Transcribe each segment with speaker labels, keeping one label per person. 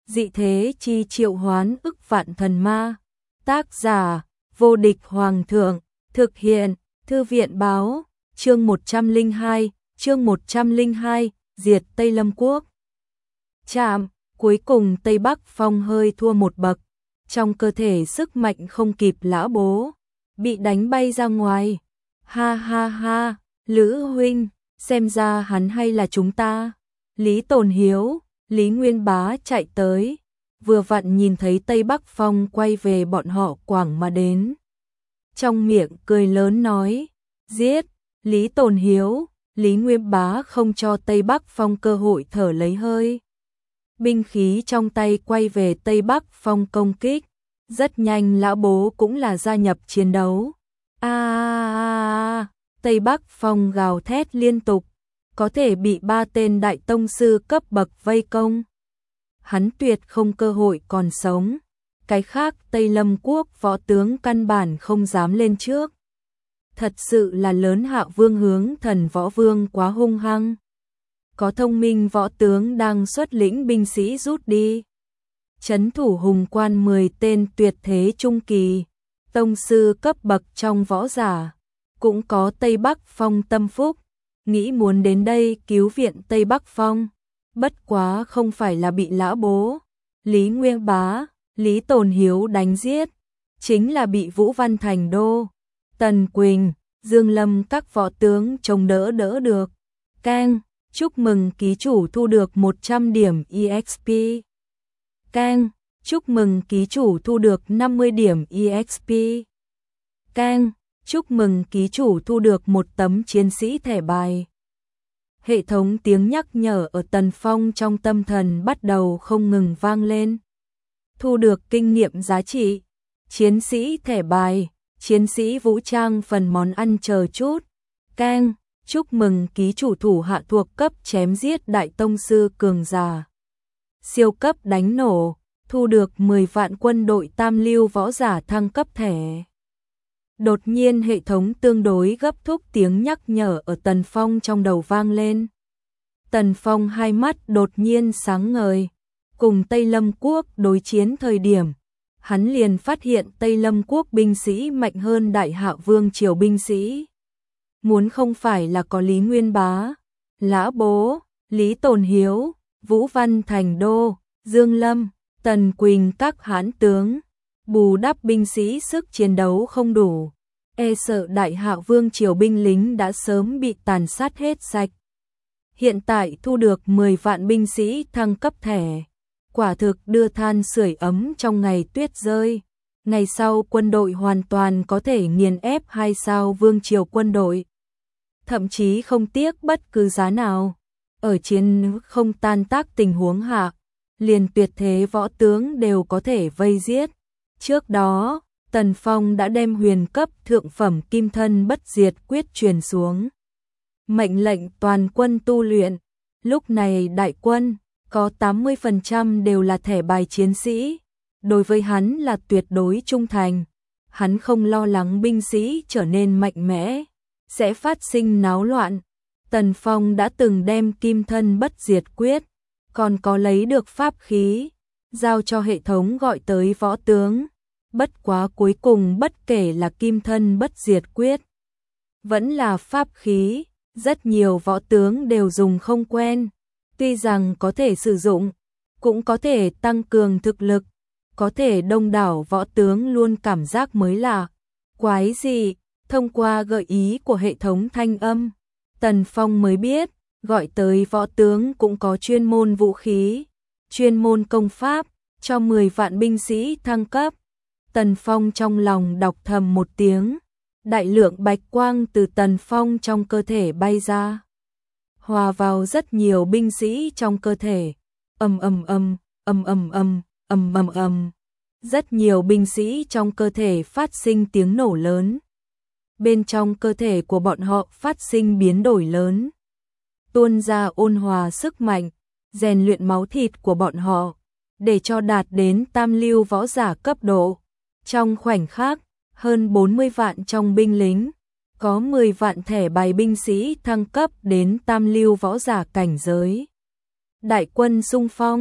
Speaker 1: dị thế chi triệu hoán ức vạn thần ma. Tác giả, vô địch hoàng thượng, thực hiện, thư viện báo, chương 102, diệt Tây Lâm Quốc. Chạm, cuối cùng Tây Bắc Phong hơi thua một bậc, trong cơ thể sức mạnh không kịp Lã Bố, bị đánh bay ra ngoài. Ha ha ha, Lữ huynh, xem ra hắn hay là chúng ta. Lý Tồn Hiếu, Lý Nguyên Bá chạy tới, vừa vặn nhìn thấy Tây Bắc Phong quay về bọn họ quảng mà đến. Trong miệng cười lớn nói, giết. Lý Tồn Hiếu, Lý Nguyên Bá không cho Tây Bắc Phong cơ hội thở lấy hơi. Binh khí trong tay quay về Tây Bắc Phong công kích. Rất nhanh Lã Bố cũng là gia nhập chiến đấu. Tây Bắc Phong gào thét liên tục, có thể bị 3 tên đại tông sư cấp bậc vây công. Hắn tuyệt không cơ hội còn sống. Cái khác Tây Lâm Quốc võ tướng căn bản không dám lên trước. Thật sự là lớn Hạ Vương Hướng Thần võ vương quá hung hăng. Có thông minh võ tướng đang xuất lĩnh binh sĩ rút đi. Trấn thủ hùng quan 10 tên tuyệt thế trung kỳ, tông sư cấp bậc trong võ giả. Cũng có Tây Bắc Phong tâm phúc, nghĩ muốn đến đây cứu viện Tây Bắc Phong. Bất quá không phải là bị Lã Bố, Lý Nguyên Bá, Lý Tồn Hiếu đánh giết, chính là bị Vũ Văn Thành Đô, Tần Quỳnh, Dương Lâm các võ tướng chống đỡ được. Keng, chúc mừng ký chủ thu được 100 điểm EXP. Keng, chúc mừng ký chủ thu được 50 điểm EXP. Keng, chúc mừng ký chủ thu được một tấm chiến sĩ thẻ bài. Hệ thống tiếng nhắc nhở ở Tần Phong trong tâm thần bắt đầu không ngừng vang lên. Thu được kinh nghiệm giá trị, chiến sĩ thẻ bài, chiến sĩ vũ trang phần món ăn chờ chút. Keng, chúc mừng ký chủ thủ hạ thuộc cấp chém giết đại tông sư cường giả. Siêu cấp đánh nổ, thu được 10 vạn quân đội tam lưu võ giả thăng cấp thẻ. Đột nhiên hệ thống tương đối gấp thúc tiếng nhắc nhở ở Tần Phong trong đầu vang lên. Tần Phong hai mắt đột nhiên sáng ngời. Cùng Tây Lâm Quốc đối chiến thời điểm, hắn liền phát hiện Tây Lâm Quốc binh sĩ mạnh hơn Đại Hạ Vương triều binh sĩ. Muốn không phải là có Lý Nguyên Bá, Lã Bố, Lý Tồn Hiếu, Vũ Văn Thành Đô, Dương Lâm, Tần Quỳnh các hãn tướng, bù đắp binh sĩ sức chiến đấu không đủ, e sợ Đại Hạ Vương triều binh lính đã sớm bị tàn sát hết sạch. Hiện tại thu được 10 vạn binh sĩ thăng cấp thẻ, quả thực đưa than sưởi ấm trong ngày tuyết rơi. Ngày sau quân đội hoàn toàn có thể nghiền ép 2 sao vương triều quân đội, thậm chí không tiếc bất cứ giá nào. Ở chiến không tan tác tình huống hạ, liền tuyệt thế võ tướng đều có thể vây giết. Trước đó, Tần Phong đã đem huyền cấp thượng phẩm kim thân bất diệt quyết truyền xuống. Mệnh lệnh toàn quân tu luyện. Lúc này đại quân có 80% đều là thẻ bài chiến sĩ. Đối với hắn là tuyệt đối trung thành. Hắn không lo lắng binh sĩ trở nên mạnh mẽ, sẽ phát sinh náo loạn. Tần Phong đã từng đem kim thân bất diệt quyết, còn có lấy được pháp khí, giao cho hệ thống gọi tới võ tướng. Bất quá cuối cùng bất kể là kim thân bất diệt quyết, vẫn là pháp khí, rất nhiều võ tướng đều dùng không quen. Tuy rằng có thể sử dụng, cũng có thể tăng cường thực lực, có thể đông đảo võ tướng luôn cảm giác mới lạ. Quái gì, thông qua gợi ý của hệ thống thanh âm, Tần Phong mới biết, gọi tới võ tướng cũng có chuyên môn vũ khí, chuyên môn công pháp, cho 10 vạn binh sĩ thăng cấp. Tần Phong trong lòng đọc thầm một tiếng, đại lượng bạch quang từ Tần Phong trong cơ thể bay ra, hòa vào rất nhiều binh sĩ trong cơ thể. Rất nhiều binh sĩ trong cơ thể phát sinh tiếng nổ lớn. Bên trong cơ thể của bọn họ phát sinh biến đổi lớn, tuôn ra ôn hòa sức mạnh, rèn luyện máu thịt của bọn họ, để cho đạt đến tam lưu võ giả cấp độ. Trong khoảnh khắc, hơn 40 vạn trong binh lính, có 10 vạn thẻ bài binh sĩ thăng cấp đến tam lưu võ giả cảnh giới. Đại quân xung phong,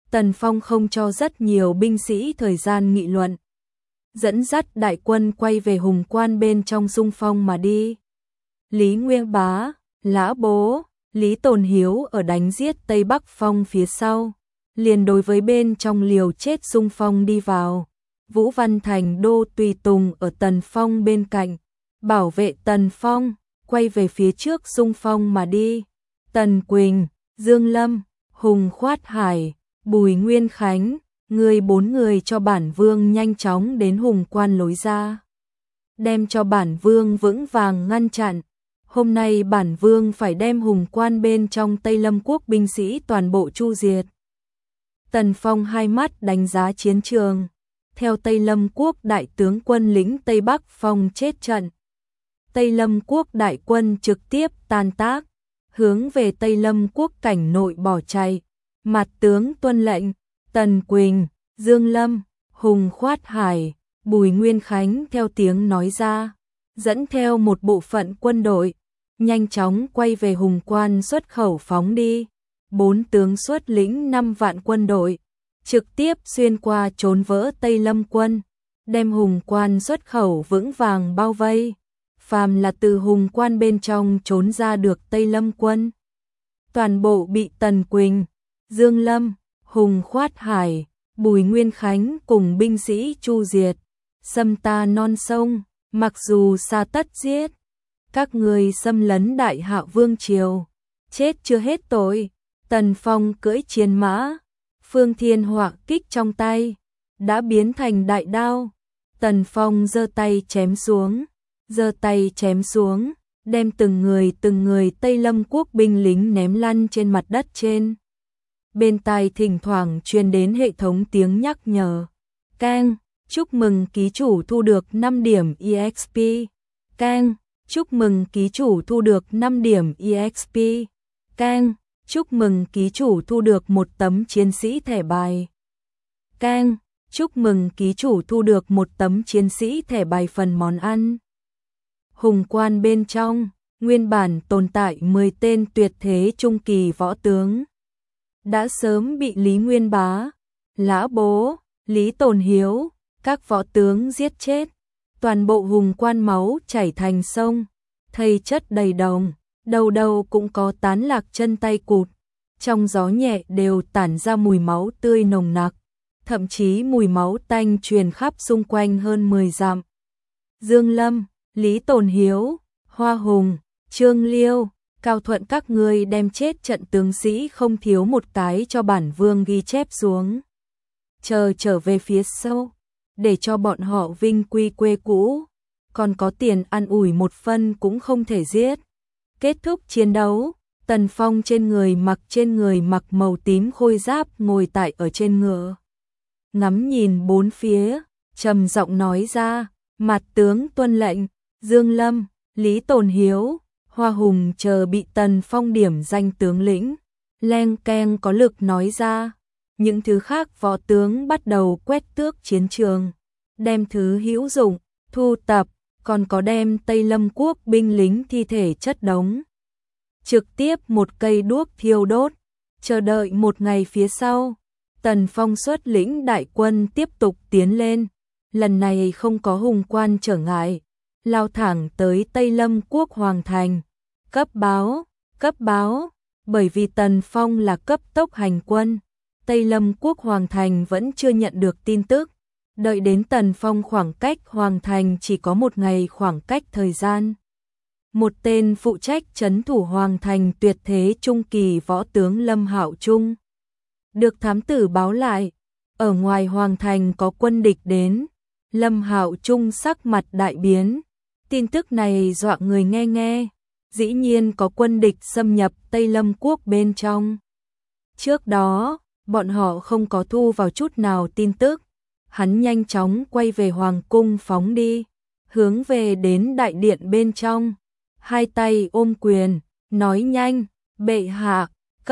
Speaker 1: Tần Phong không cho rất nhiều binh sĩ thời gian nghị luận, dẫn dắt đại quân quay về Hùng Quan bên trong xung phong mà đi. Lý Nguyên Bá, Lã Bố, Lý Tồn Hiếu ở đánh giết Tây Bắc Phong phía sau, liền đối với bên trong liều chết xung phong đi vào. Vũ Văn Thành Đô tùy tùng ở Tần Phong bên cạnh, bảo vệ Tần Phong, quay về phía trước xung phong mà đi. Tần Quỳnh, Dương Lâm, Hùng Khoát Hải, Bùi Nguyên Khánh, người 4 người cho bản vương nhanh chóng đến Hùng Quan lối ra, đem cho bản vương vững vàng ngăn chặn. Hôm nay bản vương phải đem Hùng Quan bên trong Tây Lâm quốc binh sĩ toàn bộ chu diệt. Tần Phong hai mắt đánh giá chiến trường, theo Tây Lâm quốc đại tướng quân lĩnh Tây Bắc Phong chết trận. Tây Lâm quốc đại quân trực tiếp tan tác, hướng về Tây Lâm quốc cảnh nội bỏ chạy. Mặt tướng tuân lệnh, Tần Quỳnh, Dương Lâm, Hùng Khoát Hải, Bùi Nguyên Khánh theo tiếng nói ra, dẫn theo một bộ phận quân đội, nhanh chóng quay về Hùng Quan xuất khẩu phóng đi. 4 tướng xuất lĩnh 5 vạn quân đội, trực tiếp xuyên qua trốn vỡ Tây Lâm quân, đem Hùng Quan xuất khẩu vững vàng bao vây. Phàm là từ Hùng Quan bên trong trốn ra được Tây Lâm quân, toàn bộ bị Tần Quỳnh, Dương Lâm, Hùng Khoát Hải, Bùi Nguyên Khánh cùng binh sĩ chu diệt. Xâm ta non sông, mặc dù xa tất giết, các người xâm lấn Đại Hạ vương triều, chết chưa hết tội. Tần Phong cưỡi chiến mã, Phương Thiên Họa kích trong tay, đã biến thành đại đao. Tần Phong giơ tay chém xuống, đem từng người Tây Lâm quốc binh lính ném lăn trên mặt đất trên. Bên tai thỉnh thoảng truyền đến hệ thống tiếng nhắc nhở. Keng, chúc mừng ký chủ thu được 5 điểm EXP. Keng, chúc mừng ký chủ thu được 5 điểm EXP. Keng, chúc mừng ký chủ thu được 1 tấm chiến sĩ thẻ bài. Keng, chúc mừng ký chủ thu được 1 tấm chiến sĩ thẻ bài phần món ăn. Hùng Quan bên trong, nguyên bản tồn tại 10 tên tuyệt thế trung kỳ võ tướng, đã sớm bị Lý Nguyên Bá, Lã Bố, Lý Tồn Hiếu, các võ tướng giết chết. Toàn bộ Hùng Quan máu chảy thành sông, thây chất đầy đồng, đầu đầu cũng có tán lạc chân tay cụt. Trong gió nhẹ đều tản ra mùi máu tươi nồng nặc, thậm chí mùi máu tanh truyền khắp xung quanh hơn 10 dặm. Dương Lâm, Lý Tồn Hiếu, Hoa Hùng, Trương Liêu, Cao Thuận các ngươi đem chết trận tướng sĩ không thiếu một cái cho bản vương ghi chép xuống. Chờ trở về phía sau, để cho bọn họ vinh quy quê cũ, còn có tiền ăn ủi một phân cũng không thể giết. Kết thúc chiến đấu, Tần Phong trên người mặc màu tím khôi giáp ngồi tại ở trên ngựa, ngắm nhìn bốn phía, trầm giọng nói ra, mặt tướng tuân lệnh. Dương Lâm, Lý Tồn Hiếu, Hoa Hùng chờ bị Tần Phong điểm danh tướng lĩnh, leng keng có lực nói ra. Những thứ khác võ tướng bắt đầu quét tước chiến trường, đem thứ hữu dụng, thu tập, còn có đem Tây Lâm quốc binh lính thi thể chất đống. Trực tiếp một cây đuốc thiêu đốt, chờ đợi một ngày phía sau, Tần Phong xuất lĩnh đại quân tiếp tục tiến lên, lần này không có Hùng Quan trở ngại, lao thẳng tới Tây Lâm quốc hoàng thành. Cấp báo, bởi vì Tần Phong là cấp tốc hành quân, Tây Lâm quốc hoàng thành vẫn chưa nhận được tin tức, đợi đến Tần Phong khoảng cách hoàng thành chỉ có một ngày khoảng cách thời gian. Một tên phụ trách trấn thủ hoàng thành tuyệt thế trung kỳ võ tướng Lâm Hạo Trung được thám tử báo lại, ở ngoài hoàng thành có quân địch đến. Lâm Hạo Trung sắc mặt đại biến, tin tức này dọa người nghe, dĩ nhiên có quân địch xâm nhập Tây Lâm quốc bên trong. Trước đó, bọn họ không có thu vào chút nào tin tức, hắn nhanh chóng quay về hoàng cung phóng đi, hướng về đến đại điện bên trong, hai tay ôm quyền, nói nhanh, bệ hạ,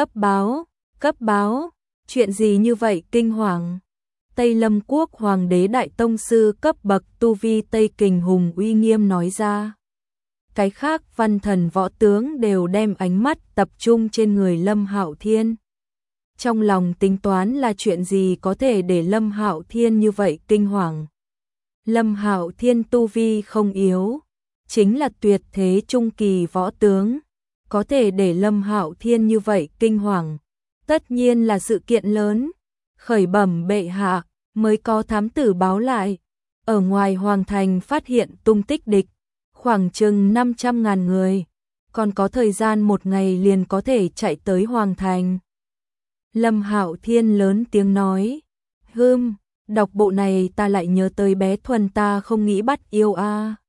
Speaker 1: cấp báo, chuyện gì như vậy kinh hoàng. Tây Lâm quốc hoàng đế đại tông sư cấp bậc tu vi Tây Kình Hùng uy nghiêm nói ra. Cái khác văn thần võ tướng đều đem ánh mắt tập trung trên người Lâm Hạo Thiên. trong lòng tính toán là chuyện gì có thể để Lâm Hạo Thiên như vậy kinh hoàng. Lâm Hạo Thiên tu vi không yếu, chính là tuyệt thế trung kỳ võ tướng, có thể để Lâm Hạo Thiên như vậy kinh hoàng, tất nhiên là sự kiện lớn. Khởi bẩm bệ hạ, mới có thám tử báo lại, ở ngoài hoàng thành phát hiện tung tích địch, khoảng chừng 500.000 người, còn có thời gian 1 ngày liền có thể chạy tới hoàng thành. Lâm Hạo Thiên lớn tiếng nói, đọc bộ này ta lại nhớ tới bé Thuần ta không nghĩ bắt yêu a.